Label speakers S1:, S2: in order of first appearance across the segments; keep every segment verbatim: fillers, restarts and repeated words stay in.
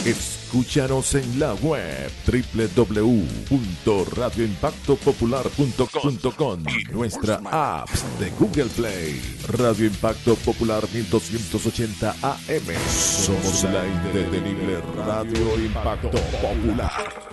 S1: Escúchanos en la web doble u doble u doble u punto radio impacto popular punto com y nuestra app de Google Play. Radio Impacto Popular mil doscientos ochenta A M. Somos la indetenible Radio Impacto Popular.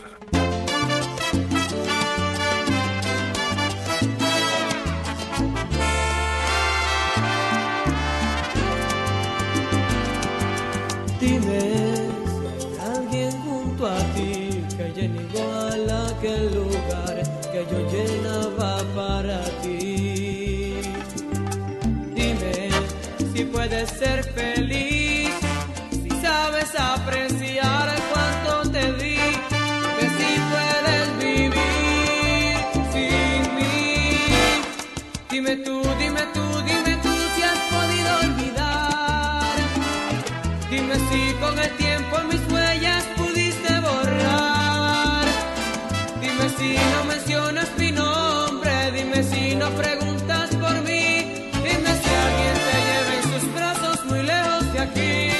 S2: Dime si hay alguien junto a ti que llene igual a aquel lugar que yo llenaba para ti. Dime si puedes ser feliz, si sabes apreciar cuánto te di. Dime si puedes vivir sin mí. Dime tú, dime tú, dime tú si has podido olvidar. Dime si con el tiempo mis huellas pudiste borrar. Dime si no mencionas mi nombre. Dime si no preguntas por mí. Dime si alguien te lleva en sus brazos muy lejos de aquí.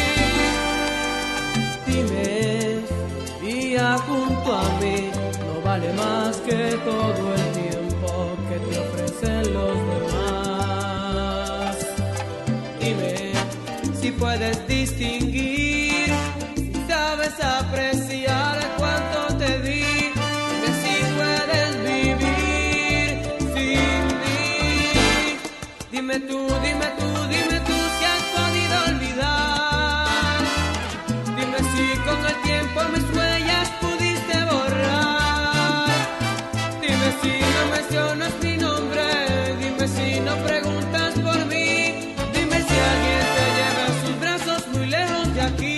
S2: Dime, día junto a mí no vale más que todo el tiempo que te ofrecen los demás. Dime si puedes distinguir, si sabes apreciar cuánto te di. Dime si puedes vivir sin mí. Dime tú, dime tú, dime tú si has podido olvidar. Dime si con el tiempo mis huellas pudiste borrar. Dime si no mencionas mi nombre. Dime si no preguntas por mí. Dime si alguien te lleva en sus brazos muy lejos de aquí.